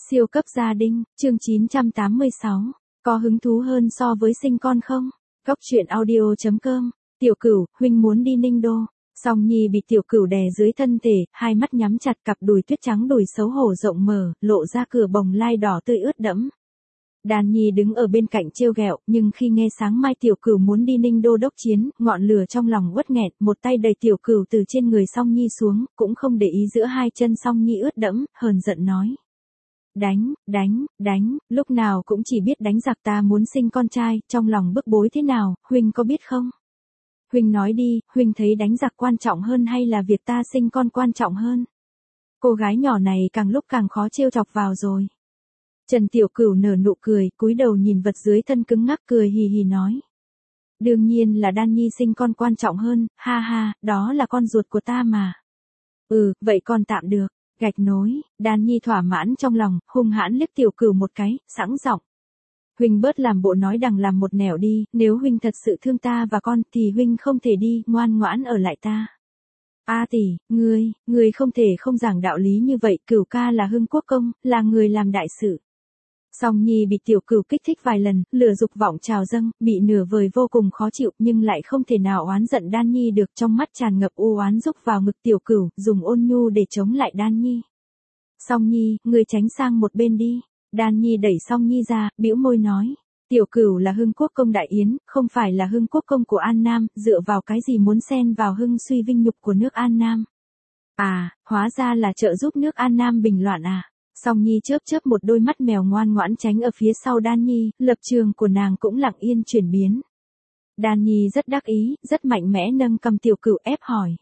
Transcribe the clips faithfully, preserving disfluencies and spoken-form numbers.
Siêu cấp gia đình, chương chín trăm tám mươi sáu. Có hứng thú hơn so với sinh con không? Góc truyện audio chấm com. Tiểu Cửu, huynh muốn đi Ninh Đô. Song Nhi bị Tiểu Cửu đè dưới thân thể, hai mắt nhắm chặt, cặp đùi tuyết trắng đùi xấu hổ rộng mở, lộ ra cửa bồng lai đỏ tươi ướt đẫm. Đàn Nhi đứng ở bên cạnh trêu ghẹo, nhưng khi nghe sáng mai Tiểu Cửu muốn đi Ninh Đô đốc chiến, ngọn lửa trong lòng uất nghẹn, một tay đẩy Tiểu Cửu từ trên người Song Nhi xuống, cũng không để ý giữa hai chân Song Nhi ướt đẫm, hờn giận nói. Đánh, đánh, đánh, lúc nào cũng chỉ biết đánh giặc, ta muốn sinh con trai, trong lòng bức bối thế nào, huynh có biết không? Huynh nói đi, huynh thấy đánh giặc quan trọng hơn hay là việc ta sinh con quan trọng hơn? Cô gái nhỏ này càng lúc càng khó trêu chọc vào rồi. Trần Tiểu Cửu nở nụ cười, cúi đầu nhìn vật dưới thân cứng ngắc, cười hì hì nói. Đương nhiên là Đan Nhi sinh con quan trọng hơn, ha ha, đó là con ruột của ta mà. Ừ, vậy con tạm được. Gạch nối, Đan Nhi thỏa mãn trong lòng, hung hãn liếc Tiểu Cửu một cái, sẵn giọng. Huynh bớt làm bộ nói đằng làm một nẻo đi, nếu huynh thật sự thương ta và con thì huynh không thể đi, ngoan ngoãn ở lại ta. A tỷ, ngươi, ngươi không thể không giảng đạo lý như vậy, Cửu ca là Hưng Quốc công, là người làm đại sự. Song Nhi bị Tiểu Cửu kích thích vài lần, lửa dục vọng trào dâng, bị nửa vời vô cùng khó chịu, nhưng lại không thể nào oán giận Đan Nhi được, trong mắt tràn ngập u oán rúc vào ngực Tiểu Cửu, dùng ôn nhu để chống lại Đan Nhi. Song Nhi, ngươi tránh sang một bên đi. Đan Nhi đẩy Song Nhi ra, bĩu môi nói. Tiểu Cửu là Hưng Quốc công đại yến, không phải là Hưng Quốc công của An Nam, dựa vào cái gì muốn xen vào hưng suy vinh nhục của nước An Nam. À, hóa ra là trợ giúp nước An Nam bình loạn à. Song Nhi chớp chớp một đôi mắt mèo ngoan ngoãn tránh ở phía sau Đan Nhi, lập trường của nàng cũng lặng yên chuyển biến. Đan Nhi rất đắc ý, rất mạnh mẽ nâng cầm Tiểu Cửu ép hỏi.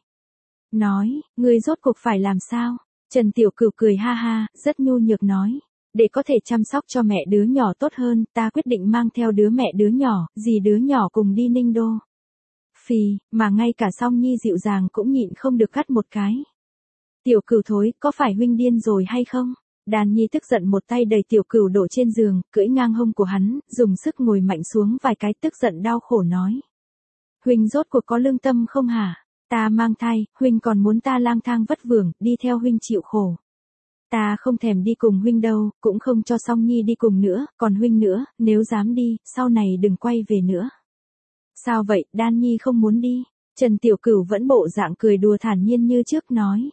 Nói, ngươi rốt cuộc phải làm sao? Trần Tiểu Cửu cười ha ha, rất nhu nhược nói. Để có thể chăm sóc cho mẹ đứa nhỏ tốt hơn, ta quyết định mang theo đứa mẹ đứa nhỏ, dì đứa nhỏ cùng đi Ninh Đô. Phì, mà ngay cả Song Nhi dịu dàng cũng nhịn không được cắt một cái. Tiểu Cửu thối, có phải huynh điên rồi hay không? Đan Nhi tức giận một tay đẩy Tiểu Cửu đổ trên giường, cưỡi ngang hông của hắn, dùng sức ngồi mạnh xuống vài cái, tức giận đau khổ nói. Huynh rốt cuộc có lương tâm không hả? Ta mang thai, huynh còn muốn ta lang thang vất vưởng, đi theo huynh chịu khổ. Ta không thèm đi cùng huynh đâu, cũng không cho Song Nhi đi cùng nữa, còn huynh nữa, nếu dám đi, sau này đừng quay về nữa. Sao vậy, Đan Nhi không muốn đi? Trần Tiểu Cửu vẫn bộ dạng cười đùa thản nhiên như trước nói.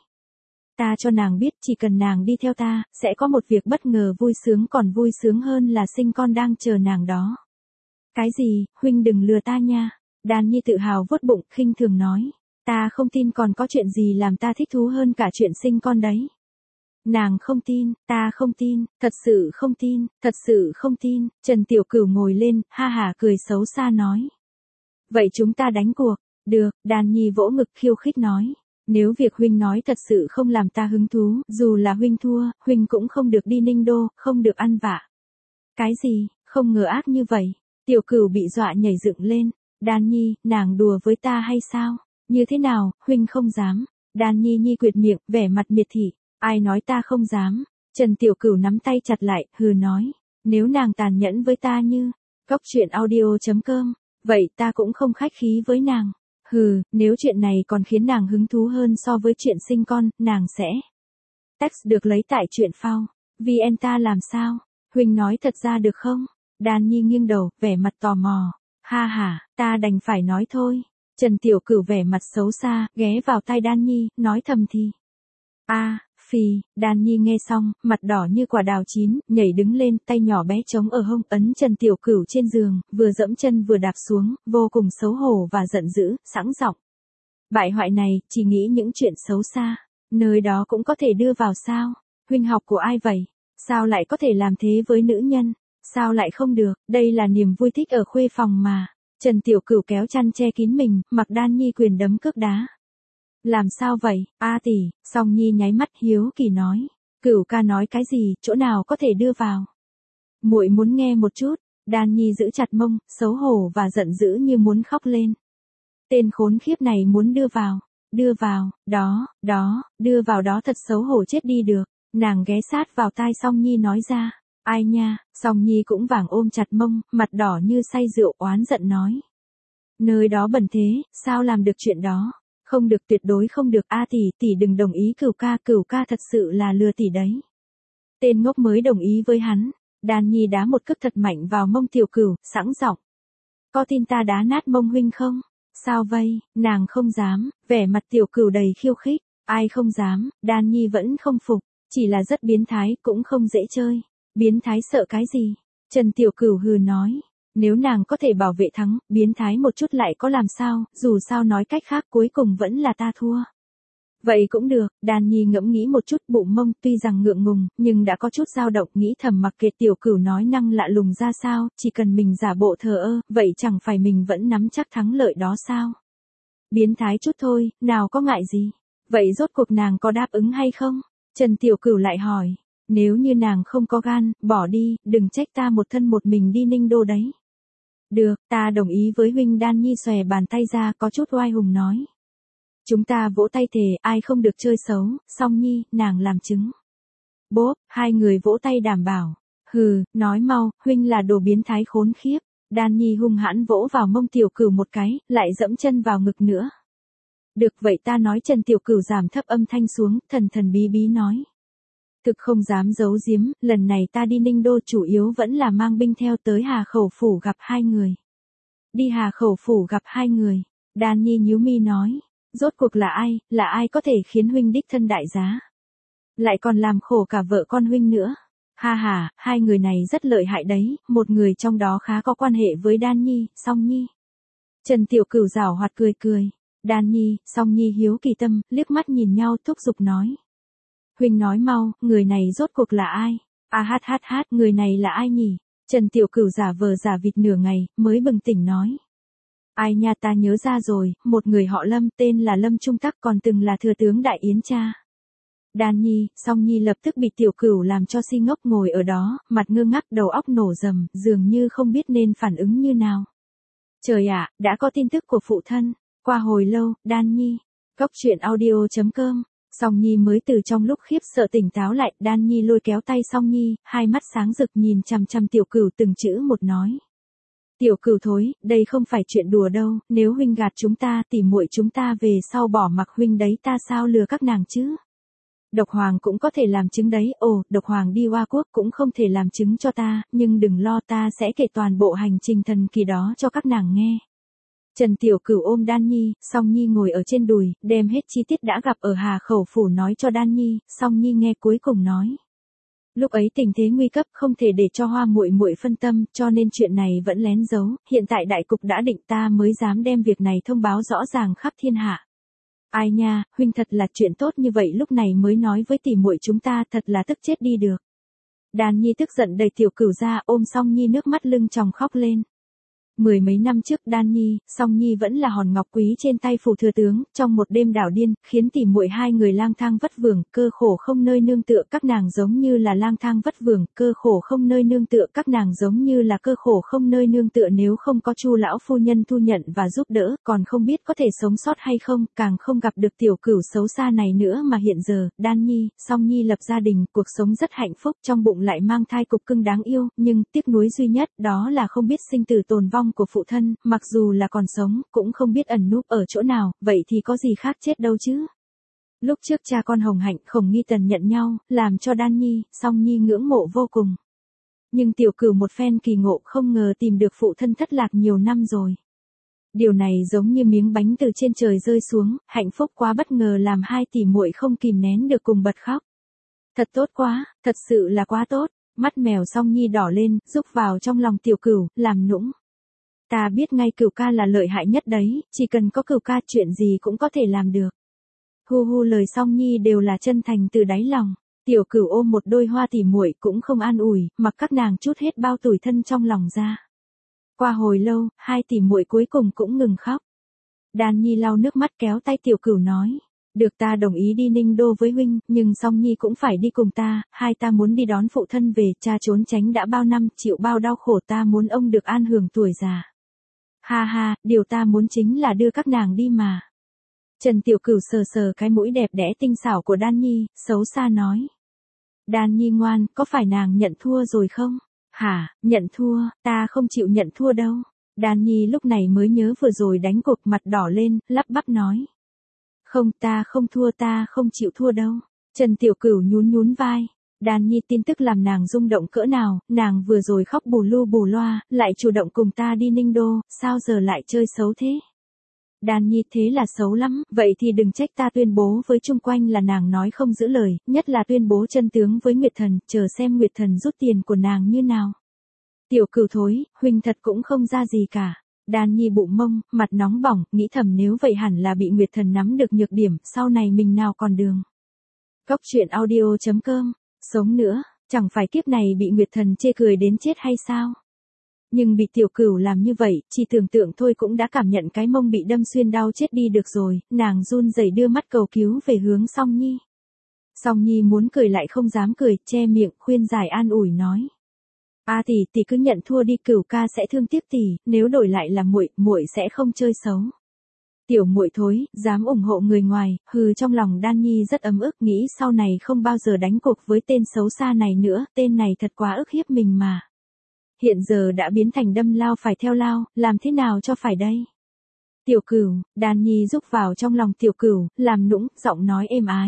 Ta cho nàng biết chỉ cần nàng đi theo ta, sẽ có một việc bất ngờ vui sướng, còn vui sướng hơn là sinh con đang chờ nàng đó. Cái gì, huynh đừng lừa ta nha. Đan Nhi tự hào vuốt bụng, khinh thường nói. Ta không tin còn có chuyện gì làm ta thích thú hơn cả chuyện sinh con đấy. Nàng không tin, ta không tin, thật sự không tin, thật sự không tin. Trần Tiểu Cửu ngồi lên, ha hả cười xấu xa nói. Vậy chúng ta đánh cuộc. Được, Đan Nhi vỗ ngực khiêu khích nói. Nếu việc huynh nói thật sự không làm ta hứng thú, dù là huynh thua, huynh cũng không được đi Ninh Đô, không được ăn vạ. Cái gì, không ngờ ác như vậy. Tiểu Cửu bị dọa nhảy dựng lên. Đan Nhi, nàng đùa với ta hay sao? Như thế nào, huynh không dám. Đan Nhi nhi quyệt miệng, vẻ mặt miệt thị. Ai nói ta không dám? Trần Tiểu Cửu nắm tay chặt lại, hừ nói. Nếu nàng tàn nhẫn với ta như, góc truyện audio chấm com, vậy ta cũng không khách khí với nàng. Hừ, nếu chuyện này còn khiến nàng hứng thú hơn so với chuyện sinh con, nàng sẽ. Text được lấy tại truyện phao. vê en ta làm sao? Huynh nói thật ra được không? Đan Nhi nghiêng đầu, vẻ mặt tò mò. Ha ha, ta đành phải nói thôi. Trần Tiểu Cửu vẻ mặt xấu xa, ghé vào tai Đan Nhi, nói thầm thì. A, à, phì, Đan Nhi nghe xong, mặt đỏ như quả đào chín, nhảy đứng lên, tay nhỏ bé trống ở hông, ấn Trần Tiểu Cửu trên giường, vừa dẫm chân vừa đạp xuống, vô cùng xấu hổ và giận dữ, sẵn giọng. Bại hoại này, chỉ nghĩ những chuyện xấu xa, nơi đó cũng có thể đưa vào sao? Huynh học của ai vậy? Sao lại có thể làm thế với nữ nhân? Sao lại không được? Đây là niềm vui thích ở khuê phòng mà. Trần Tiểu Cửu kéo chăn che kín mình, mặc Đan Nhi quyền đấm cước đá. Làm sao vậy, A tỷ? Song Nhi nháy mắt hiếu kỳ nói. Cửu ca nói cái gì, chỗ nào có thể đưa vào? Muội muốn nghe một chút. Đan Nhi giữ chặt mông, xấu hổ và giận dữ như muốn khóc lên. Tên khốn khiếp này muốn đưa vào, đưa vào, đó, đó, đưa vào đó thật xấu hổ chết đi được. Nàng ghé sát vào tai Song Nhi nói ra. Ai nha? Song Nhi cũng vàng ôm chặt mông, mặt đỏ như say rượu oán giận nói. Nơi đó bẩn thế, sao làm được chuyện đó? Không được, tuyệt đối không được. A tỷ, tỷ đừng đồng ý, Cửu ca, Cửu ca thật sự là lừa tỷ đấy. Tên ngốc mới đồng ý với hắn. Đan Nhi đá một cước thật mạnh vào mông Tiểu Cửu, sẵn giọng. Có tin ta đá nát mông huynh không? Sao vây, nàng không dám, vẻ mặt Tiểu Cửu đầy khiêu khích. Ai không dám, Đan Nhi vẫn không phục, chỉ là rất biến thái, cũng không dễ chơi. Biến thái sợ cái gì? Trần Tiểu Cửu hừ nói. Nếu nàng có thể bảo vệ thắng, biến thái một chút lại có làm sao, dù sao nói cách khác cuối cùng vẫn là ta thua. Vậy cũng được, Đan Nhi ngẫm nghĩ một chút bụng mông tuy rằng ngượng ngùng, nhưng đã có chút dao động nghĩ thầm mặc kệ Tiểu Cửu nói năng lạ lùng ra sao, chỉ cần mình giả bộ thờ ơ, vậy chẳng phải mình vẫn nắm chắc thắng lợi đó sao? Biến thái chút thôi, nào có ngại gì? Vậy rốt cuộc nàng có đáp ứng hay không? Trần Tiểu Cửu lại hỏi, nếu như nàng không có gan, bỏ đi, đừng trách ta một thân một mình đi Ninh Đô đấy. Được, ta đồng ý với huynh. Đan Nhi xòe bàn tay ra có chút oai hùng nói. Chúng ta vỗ tay thề, ai không được chơi xấu, Song Nhi, nàng làm chứng. Bốp, hai người vỗ tay đảm bảo. Hừ, nói mau, huynh là đồ biến thái khốn khiếp. Đan Nhi hung hãn vỗ vào mông Tiểu Cửu một cái, lại dẫm chân vào ngực nữa. Được vậy ta nói. Trần Tiểu Cửu giảm thấp âm thanh xuống, thần thần bí bí nói. Thực không dám giấu giếm, lần này ta đi Ninh Đô chủ yếu vẫn là mang binh theo tới Hà Khẩu Phủ gặp hai người. Đi Hà Khẩu Phủ gặp hai người. Đan Nhi nhíu mi nói. Rốt cuộc là ai, là ai có thể khiến huynh đích thân đại giá? Lại còn làm khổ cả vợ con huynh nữa. Ha ha, hai người này rất lợi hại đấy, một người trong đó khá có quan hệ với Đan Nhi, Song Nhi. Trần Tiểu Cửu giảo hoạt cười cười. Đan Nhi, Song Nhi hiếu kỳ tâm, liếc mắt nhìn nhau thúc giục nói. Huynh nói mau, người này rốt cuộc là ai? A hát hát hát, người này là ai nhỉ? Trần Tiểu Cửu giả vờ giả vịt nửa ngày, mới bừng tỉnh nói. Ai nha, ta nhớ ra rồi, một người họ Lâm, tên là Lâm Trung Tắc, còn từng là thừa tướng Đại Yến cha. Đan Nhi, Song Nhi lập tức bị Tiểu Cửu làm cho si ngốc ngồi ở đó, mặt ngơ ngác đầu óc nổ rầm, dường như không biết nên phản ứng như nào. Trời ạ, đã có tin tức của phụ thân. Qua hồi lâu, Đan Nhi. Góc truyện audio chấm com. Song Nhi mới từ trong lúc khiếp sợ tỉnh táo lại, Đan Nhi lôi kéo tay Song Nhi, hai mắt sáng rực nhìn chằm chằm Tiểu Cửu từng chữ một nói. Tiểu Cửu thối, đây không phải chuyện đùa đâu, nếu huynh gạt chúng ta, tỉ muội chúng ta về sau bỏ mặc huynh đấy, ta sao lừa các nàng chứ? Độc Hoàng cũng có thể làm chứng đấy. Ồ, Độc Hoàng đi Hoa Quốc cũng không thể làm chứng cho ta, nhưng đừng lo, ta sẽ kể toàn bộ hành trình thần kỳ đó cho các nàng nghe. Trần Tiểu Cửu ôm Đan Nhi, Song Nhi ngồi ở trên đùi, đem hết chi tiết đã gặp ở Hà Khẩu Phủ nói cho Đan Nhi, Song Nhi nghe cuối cùng nói. Lúc ấy tình thế nguy cấp, không thể để cho Hoa muội muội phân tâm, cho nên chuyện này vẫn lén giấu, hiện tại đại cục đã định, ta mới dám đem việc này thông báo rõ ràng khắp thiên hạ. Ai nha, huynh thật là chuyện tốt như vậy lúc này mới nói với tỷ muội chúng ta, thật là tức chết đi được. Đan Nhi tức giận đẩy Tiểu Cửu ra, ôm Song Nhi nước mắt lưng tròng khóc lên. Mười mấy năm trước Đan Nhi, Song Nhi vẫn là hòn ngọc quý trên tay phủ thừa tướng, trong một đêm đảo điên, khiến tỉ muội hai người lang thang vất vưởng, cơ khổ không nơi nương tựa, các nàng giống như là lang thang vất vưởng, cơ khổ không nơi nương tựa, các nàng giống như là cơ khổ không nơi nương tựa, nếu không có Chu lão phu nhân thu nhận và giúp đỡ, còn không biết có thể sống sót hay không, càng không gặp được Tiểu Cửu xấu xa này nữa mà hiện giờ, Đan Nhi, Song Nhi lập gia đình, cuộc sống rất hạnh phúc, trong bụng lại mang thai cục cưng đáng yêu, nhưng tiếc nuối duy nhất đó là không biết sinh tử tồn vong của phụ thân, mặc dù là còn sống, cũng không biết ẩn núp ở chỗ nào, vậy thì có gì khác chết đâu chứ. Lúc trước cha con Hồng Hạnh, Khổng Nghi Tần nhận nhau, làm cho Đan Nhi, Song Nhi ngưỡng mộ vô cùng. Nhưng Tiểu Cửu một phen kỳ ngộ, không ngờ tìm được phụ thân thất lạc nhiều năm rồi. Điều này giống như miếng bánh từ trên trời rơi xuống, hạnh phúc quá bất ngờ làm hai tỷ muội không kìm nén được cùng bật khóc. Thật tốt quá, thật sự là quá tốt. Mắt mèo Song Nhi đỏ lên, rúc vào trong lòng Tiểu Cửu, làm nũng. Ta biết ngay Cửu ca là lợi hại nhất đấy, chỉ cần có Cửu ca chuyện gì cũng có thể làm được. Hu hu, lời Song Nhi đều là chân thành từ đáy lòng. Tiểu Cửu ôm một đôi hoa tỉ muội cũng không an ủi, mặc các nàng trút hết bao tủi thân trong lòng ra. Qua hồi lâu, hai tỉ muội cuối cùng cũng ngừng khóc. Đan Nhi lau nước mắt kéo tay Tiểu Cửu nói. Được, ta đồng ý đi Ninh Đô với huynh, nhưng Song Nhi cũng phải đi cùng ta, hai ta muốn đi đón phụ thân về, cha trốn tránh đã bao năm, chịu bao đau khổ, ta muốn ông được an hưởng tuổi già. Ha ha, điều ta muốn chính là đưa các nàng đi mà. Trần Tiểu Cửu sờ sờ cái mũi đẹp đẽ tinh xảo của Đan Nhi, xấu xa nói. Đan Nhi ngoan, có phải nàng nhận thua rồi không? Hả, nhận thua, ta không chịu nhận thua đâu. Đan Nhi lúc này mới nhớ vừa rồi đánh cục, mặt đỏ lên, lắp bắp nói. Không, ta không thua, ta không chịu thua đâu. Trần Tiểu Cửu nhún nhún vai. Đan Nhi tin tức làm nàng rung động cỡ nào, nàng vừa rồi khóc bù lu bù loa, lại chủ động cùng ta đi Ninh Đô, sao giờ lại chơi xấu thế? Đan Nhi thế là xấu lắm, vậy thì đừng trách ta tuyên bố với chung quanh là nàng nói không giữ lời, nhất là tuyên bố chân tướng với Nguyệt Thần, chờ xem Nguyệt Thần rút tiền của nàng như nào. Tiểu Cửu thối, huynh thật cũng không ra gì cả. Đan Nhi bụng mông, mặt nóng bỏng, nghĩ thầm nếu vậy hẳn là bị Nguyệt Thần nắm được nhược điểm, sau này mình nào còn đường. Cốc truyện audio chấm com, sống nữa, chẳng phải kiếp này bị Nguyệt Thần chê cười đến chết hay sao? Nhưng bị Tiểu Cửu làm như vậy, chỉ tưởng tượng thôi cũng đã cảm nhận cái mông bị đâm xuyên đau chết đi được rồi, nàng run rẩy đưa mắt cầu cứu về hướng Song Nhi. Song Nhi muốn cười lại không dám cười, che miệng khuyên giải an ủi nói: "A tỷ, tỷ cứ nhận thua đi, Cửu ca sẽ thương tiếc tỷ, nếu đổi lại là muội, muội sẽ không chơi xấu." Tiểu muội thối, dám ủng hộ người ngoài, hừ, trong lòng Đan Nhi rất ấm ức, nghĩ sau này không bao giờ đánh cuộc với tên xấu xa này nữa, tên này thật quá ức hiếp mình mà. Hiện giờ đã biến thành đâm lao phải theo lao, làm thế nào cho phải đây? Tiểu Cửu, Đan Nhi rúc vào trong lòng Tiểu Cửu, làm nũng, giọng nói êm ái.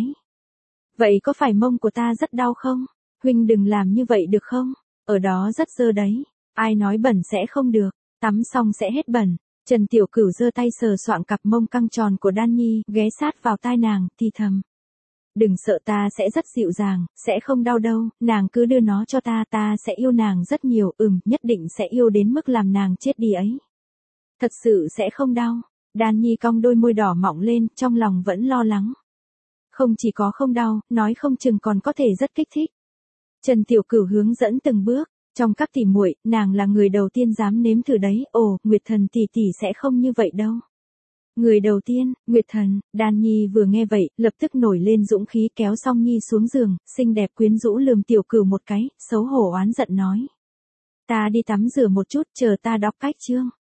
"Vậy có phải mông của ta rất đau không? Huynh đừng làm như vậy được không? Ở đó rất dơ đấy, ai nói bẩn sẽ không được, tắm xong sẽ hết bẩn." Trần Tiểu Cửu giơ tay sờ soạng cặp mông căng tròn của Đan Nhi, ghé sát vào tai nàng, thì thầm: "Đừng sợ, ta sẽ rất dịu dàng, sẽ không đau đâu, nàng cứ đưa nó cho ta, ta sẽ yêu nàng rất nhiều, ừm, nhất định sẽ yêu đến mức làm nàng chết đi ấy. Thật sự sẽ không đau." Đan Nhi cong đôi môi đỏ mọng lên, trong lòng vẫn lo lắng. Không chỉ có không đau, nói không chừng còn có thể rất kích thích. Trần Tiểu Cửu hướng dẫn từng bước, trong các tỷ muội, nàng là người đầu tiên dám nếm thử đấy, ồ, Nguyệt Thần tỷ tỷ sẽ không như vậy đâu. Người đầu tiên, Nguyệt Thần, Đan Nhi vừa nghe vậy, lập tức nổi lên dũng khí kéo Song Nhi xuống giường, xinh đẹp quyến rũ lườm Tiểu Cửu một cái, xấu hổ oán giận nói: "Ta đi tắm rửa một chút, chờ ta đọc cách chương."